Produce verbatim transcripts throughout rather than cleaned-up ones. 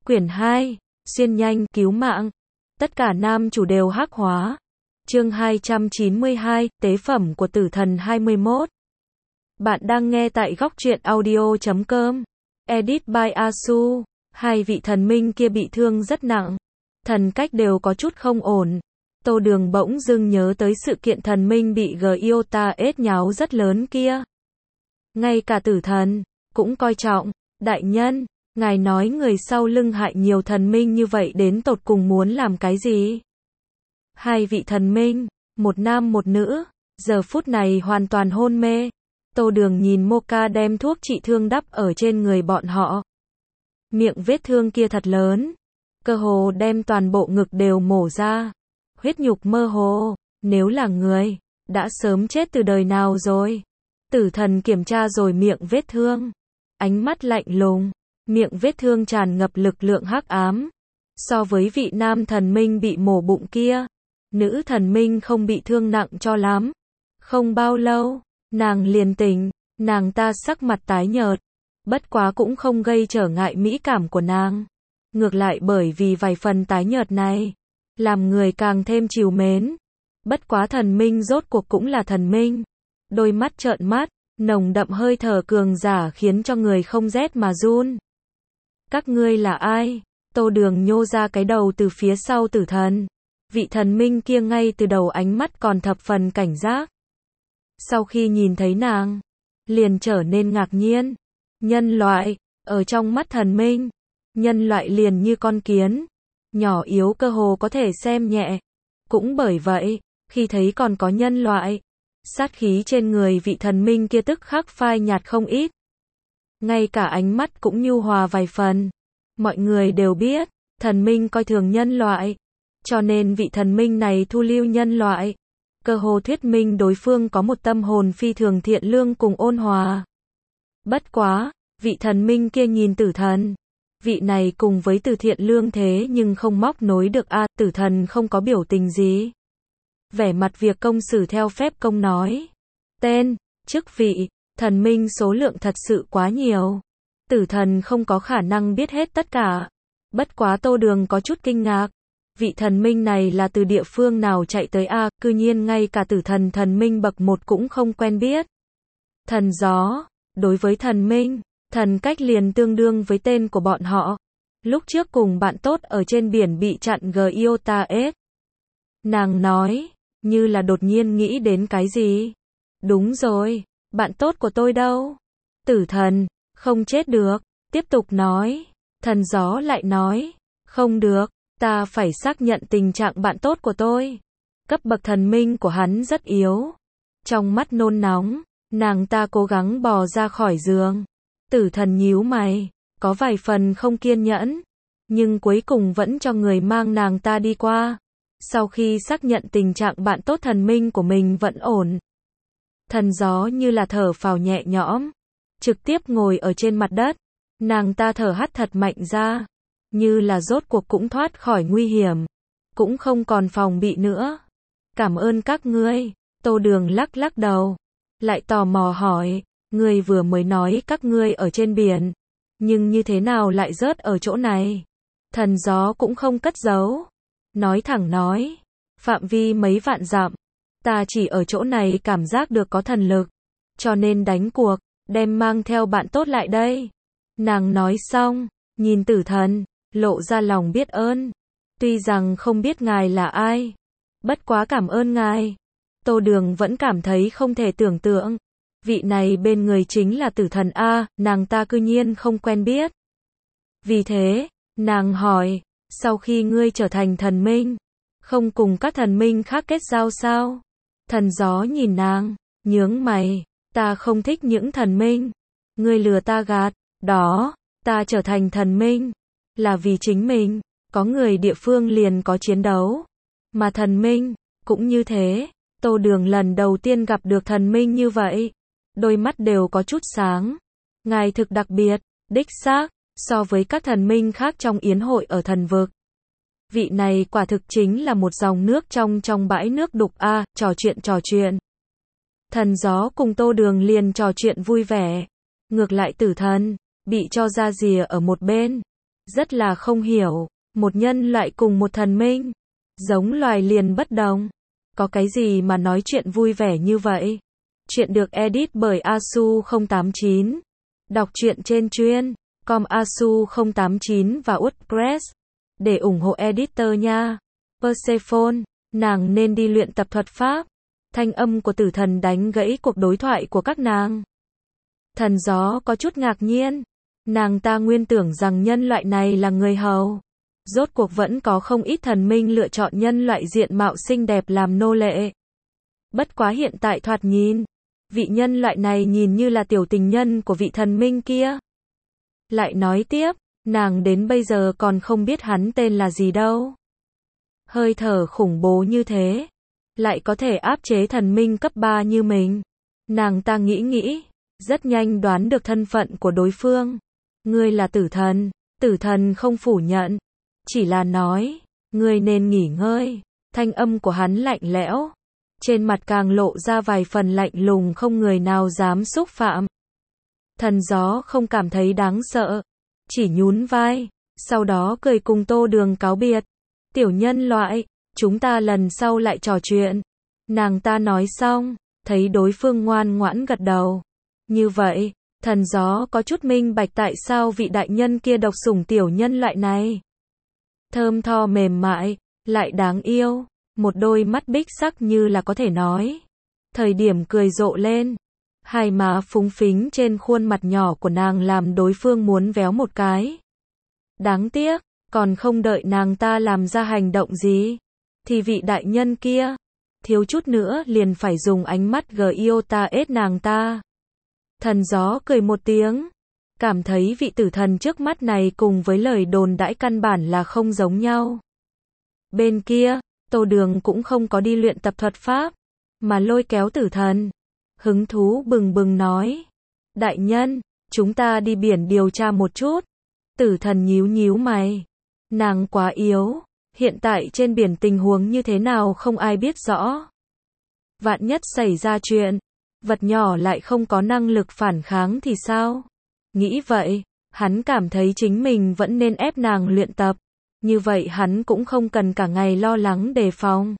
Quyển hai, xuyên nhanh, cứu mạng. Tất cả nam chủ đều hắc hóa. Chương hai trăm chín mươi hai, tế phẩm của tử thần hai mươi mốt. Bạn đang nghe tại góc truyện audio chấm com. Edit by Asu. Hai vị thần minh kia bị thương rất nặng. Thần cách đều có chút không ổn. Tô Đường bỗng dưng nhớ tới sự kiện thần minh bị Giota ết nháo rất lớn kia. Ngay cả tử thần cũng coi trọng. Đại nhân, ngài nói người sau lưng hại nhiều thần minh như vậy đến tột cùng muốn làm cái gì? Hai vị thần minh, một nam một nữ, giờ phút này hoàn toàn hôn mê. Tô Đường nhìn Mocha đem thuốc trị thương đắp ở trên người bọn họ. Miệng vết thương kia thật lớn, cơ hồ đem toàn bộ ngực đều mổ ra. Huyết nhục mơ hồ, nếu là người, đã sớm chết từ đời nào rồi. Tử thần kiểm tra rồi miệng vết thương, ánh mắt lạnh lùng, miệng vết thương tràn ngập lực lượng hắc ám. So với vị nam thần minh bị mổ bụng kia, nữ thần minh không bị thương nặng cho lắm. Không bao lâu, nàng liền tỉnh, nàng ta sắc mặt tái nhợt, bất quá cũng không gây trở ngại mỹ cảm của nàng. Ngược lại bởi vì vài phần tái nhợt này, làm người càng thêm trìu mến. Bất quá thần minh rốt cuộc cũng là thần minh. Đôi mắt trợn mắt, nồng đậm hơi thở cường giả khiến cho người không rét mà run. Các ngươi là ai? Tô Đường nhô ra cái đầu từ phía sau tử thần. Vị thần minh kia ngay từ đầu ánh mắt còn thập phần cảnh giác. Sau khi nhìn thấy nàng, liền trở nên ngạc nhiên. Nhân loại, ở trong mắt thần minh, nhân loại liền như con kiến, nhỏ yếu cơ hồ có thể xem nhẹ. Cũng bởi vậy, khi thấy còn có nhân loại, sát khí trên người vị thần minh kia tức khắc phai nhạt không ít. Ngay cả ánh mắt cũng nhu hòa vài phần. Mọi người đều biết, thần minh coi thường nhân loại, cho nên vị thần minh này thu lưu nhân loại. Cơ hồ thuyết minh đối phương có một tâm hồn phi thường thiện lương cùng ôn hòa. Bất quá, vị thần minh kia nhìn tử thần. Vị này cùng với từ thiện lương thế nhưng không móc nối được a. À, tử thần không có biểu tình gì. Vẻ mặt việc công xử theo phép công nói. Tên, chức vị, thần minh số lượng thật sự quá nhiều. Tử thần không có khả năng biết hết tất cả. Bất quá Tô Đường có chút kinh ngạc. Vị thần minh này là từ địa phương nào chạy tới a, à, cư nhiên ngay cả tử thần thần minh bậc một cũng không quen biết. Thần gió, đối với thần minh, thần cách liền tương đương với tên của bọn họ. Lúc trước cùng bạn tốt ở trên biển bị chặn Giota ết. Nàng nói, như là đột nhiên nghĩ đến cái gì. Đúng rồi, bạn tốt của tôi đâu? Tử thần, không chết được, tiếp tục nói. Thần gió lại nói, không được, ta phải xác nhận tình trạng bạn tốt của tôi. Cấp bậc thần minh của hắn rất yếu. Trong mắt nôn nóng, nàng ta cố gắng bò ra khỏi giường. Tử thần nhíu mày, có vài phần không kiên nhẫn, nhưng cuối cùng vẫn cho người mang nàng ta đi qua. Sau khi xác nhận tình trạng bạn tốt thần minh của mình vẫn ổn, thần gió như là thở phào nhẹ nhõm, trực tiếp ngồi ở trên mặt đất. Nàng ta thở hắt thật mạnh ra, như là rốt cuộc cũng thoát khỏi nguy hiểm, cũng không còn phòng bị nữa. Cảm ơn các ngươi. Tô Đường lắc lắc đầu, lại tò mò hỏi, ngươi vừa mới nói các ngươi ở trên biển, nhưng như thế nào lại rớt ở chỗ này? Thần gió cũng không cất giấu, nói thẳng nói, phạm vi mấy vạn dặm, ta chỉ ở chỗ này cảm giác được có thần lực, cho nên đánh cuộc, đem mang theo bạn tốt lại đây. Nàng nói xong, nhìn tử thần, lộ ra lòng biết ơn. Tuy rằng không biết ngài là ai, bất quá cảm ơn ngài. Tô Đường vẫn cảm thấy không thể tưởng tượng. Vị này bên người chính là tử thần A, nàng ta cư nhiên không quen biết. Vì thế, nàng hỏi, sau khi ngươi trở thành thần minh, không cùng các thần minh khác kết giao sao? Thần gió nhìn nàng, nhướng mày, ta không thích những thần minh. Ngươi lừa ta gạt, đó, ta trở thành thần minh, là vì chính mình, có người địa phương liền có chiến đấu. Mà thần minh, cũng như thế. Tô Đường lần đầu tiên gặp được thần minh như vậy. Đôi mắt đều có chút sáng. Ngài thực đặc biệt, đích xác, so với các thần minh khác trong yến hội ở thần vực. Vị này quả thực chính là một dòng nước trong trong bãi nước đục a. À, trò chuyện trò chuyện. Thần gió cùng Tô Đường liền trò chuyện vui vẻ. Ngược lại tử thần, bị cho ra rìa ở một bên. Rất là không hiểu, một nhân loại cùng một thần minh, giống loài liền bất đồng. Có cái gì mà nói chuyện vui vẻ như vậy? Chuyện được edit bởi Asu không tám chín. Đọc truyện trên chuyên com Asu không tám chín và WordPress. Để ủng hộ editor nha. Persephone, nàng nên đi luyện tập thuật pháp. Thanh âm của tử thần đánh gãy cuộc đối thoại của các nàng. Thần gió có chút ngạc nhiên. Nàng ta nguyên tưởng rằng nhân loại này là người hầu. Rốt cuộc vẫn có không ít thần minh lựa chọn nhân loại diện mạo xinh đẹp làm nô lệ. Bất quá hiện tại thoạt nhìn, vị nhân loại này nhìn như là tiểu tình nhân của vị thần minh kia. Lại nói tiếp, nàng đến bây giờ còn không biết hắn tên là gì đâu. Hơi thở khủng bố như thế, lại có thể áp chế thần minh cấp ba như mình. Nàng ta nghĩ nghĩ, rất nhanh đoán được thân phận của đối phương. Ngươi là tử thần, tử thần không phủ nhận. Chỉ là nói, ngươi nên nghỉ ngơi. Thanh âm của hắn lạnh lẽo. Trên mặt càng lộ ra vài phần lạnh lùng không người nào dám xúc phạm. Thần gió không cảm thấy đáng sợ. Chỉ nhún vai. Sau đó cười cùng Tô Đường cáo biệt. Tiểu nhân loại, chúng ta lần sau lại trò chuyện. Nàng ta nói xong, thấy đối phương ngoan ngoãn gật đầu. Như vậy, thần gió có chút minh bạch tại sao vị đại nhân kia độc sủng tiểu nhân loại này. Thơm tho mềm mại, lại đáng yêu, một đôi mắt bích sắc như là có thể nói. Thời điểm cười rộ lên, hai má phúng phính trên khuôn mặt nhỏ của nàng làm đối phương muốn véo một cái. Đáng tiếc, còn không đợi nàng ta làm ra hành động gì, thì vị đại nhân kia, thiếu chút nữa liền phải dùng ánh mắt giota ết nàng ta. Thần gió cười một tiếng. Cảm thấy vị tử thần trước mắt này cùng với lời đồn đãi căn bản là không giống nhau. Bên kia, Tô Đường cũng không có đi luyện tập thuật pháp, mà lôi kéo tử thần. Hứng thú bừng bừng nói. Đại nhân, chúng ta đi biển điều tra một chút. Tử thần nhíu nhíu mày. Nàng quá yếu, hiện tại trên biển tình huống như thế nào không ai biết rõ. Vạn nhất xảy ra chuyện, vật nhỏ lại không có năng lực phản kháng thì sao? Nghĩ vậy, hắn cảm thấy chính mình vẫn nên ép nàng luyện tập. Như vậy hắn cũng không cần cả ngày lo lắng đề phòng.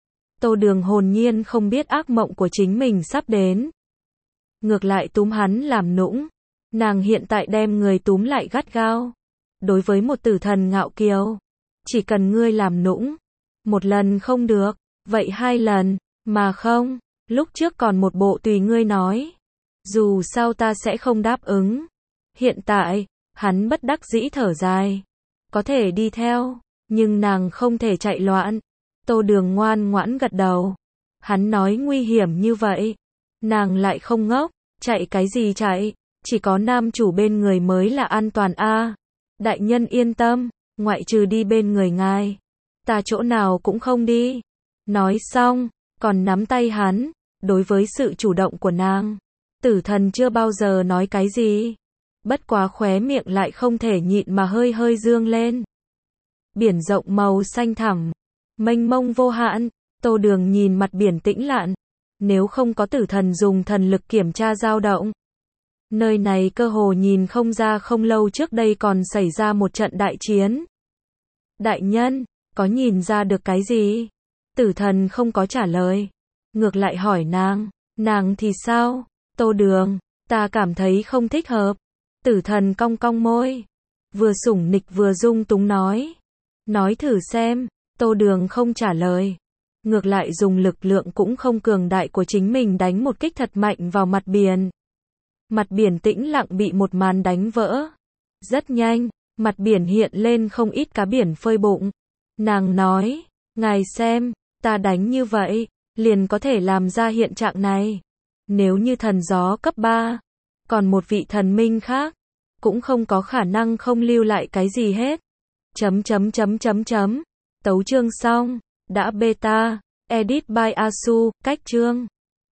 Tô Đường hồn nhiên không biết ác mộng của chính mình sắp đến. Ngược lại túm hắn làm nũng. Nàng hiện tại đem người túm lại gắt gao. Đối với một tử thần ngạo kiều, chỉ cần ngươi làm nũng, một lần không được, vậy hai lần, mà không, lúc trước còn một bộ tùy ngươi nói. Dù sao ta sẽ không đáp ứng. Hiện tại, hắn bất đắc dĩ thở dài. Có thể đi theo, nhưng nàng không thể chạy loạn. Tô Đường ngoan ngoãn gật đầu. Hắn nói nguy hiểm như vậy, nàng lại không ngốc, chạy cái gì chạy, chỉ có nam chủ bên người mới là an toàn a. À, đại nhân yên tâm, ngoại trừ đi bên người ngài, ta chỗ nào cũng không đi. Nói xong, còn nắm tay hắn. Đối với sự chủ động của nàng, tử thần chưa bao giờ nói cái gì. Bất quá khóe miệng lại không thể nhịn mà hơi hơi dương lên. Biển rộng màu xanh thẳm, mênh mông vô hạn. Tô Đường nhìn mặt biển tĩnh lặng. Nếu không có tử thần dùng thần lực kiểm tra dao động, nơi này cơ hồ nhìn không ra không lâu trước đây còn xảy ra một trận đại chiến. Đại nhân, có nhìn ra được cái gì? Tử thần không có trả lời. Ngược lại hỏi nàng. Nàng thì sao? Tô Đường, ta cảm thấy không thích hợp. Tử thần cong cong môi. Vừa sủng nịch vừa dung túng nói. Nói thử xem. Tô Đường không trả lời. Ngược lại dùng lực lượng cũng không cường đại của chính mình đánh một kích thật mạnh vào mặt biển. Mặt biển tĩnh lặng bị một màn đánh vỡ. Rất nhanh, mặt biển hiện lên không ít cá biển phơi bụng. Nàng nói, ngài xem, ta đánh như vậy, liền có thể làm ra hiện trạng này. Nếu như thần gió cấp ba, còn một vị thần minh khác, cũng không có khả năng không lưu lại cái gì hết. Chấm chấm chấm chấm chấm. Tấu chương xong, đã beta, edit by Asu, cách chương.